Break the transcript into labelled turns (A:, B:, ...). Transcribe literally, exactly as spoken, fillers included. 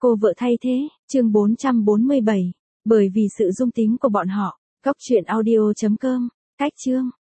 A: Cô vợ thay thế, chương bốn trăm bốn mươi bảy. Bởi vì sự dung tính của bọn họ. Góc truyện audio chấm com. Cách chương.